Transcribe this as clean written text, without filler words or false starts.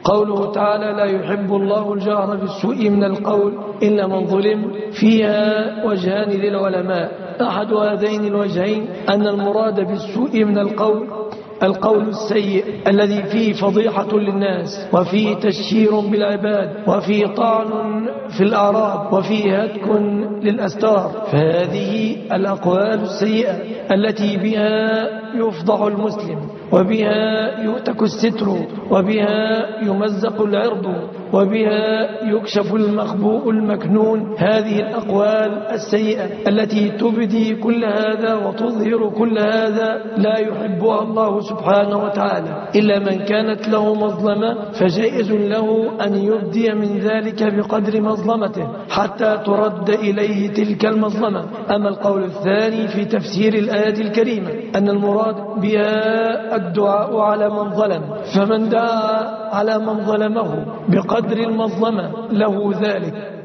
قوله تعالى لا يحب الله الجهر بالسوء من القول إلا من ظلم فيها وجهان للعلماء. أحد هذين الوجهين أن المراد بالسوء من القول السيء الذي فيه فضيحة للناس وفيه تشهير بالعباد وفيه طعن في الأعراض وفيه هتك للأستار، فهذه الأقوال السيئة التي بها يفضح المسلم وبها يؤتك الستر وبها يمزق العرض وبها يكشف المخبوء المكنون، هذه الأقوال السيئة التي تبدي كل هذا وتظهر كل هذا لا يحبها الله سبحانه وتعالى. إلا من كانت له مظلمة فجائز له أن يبدي من ذلك بقدر مظلمته حتى ترد إليه تلك المظلمة. أما القول الثاني في تفسير الآية الكريمة أن المراد بها الدعاء على من ظلم، فمن دعا على من ظلمه بقدر المظلمة له ذلك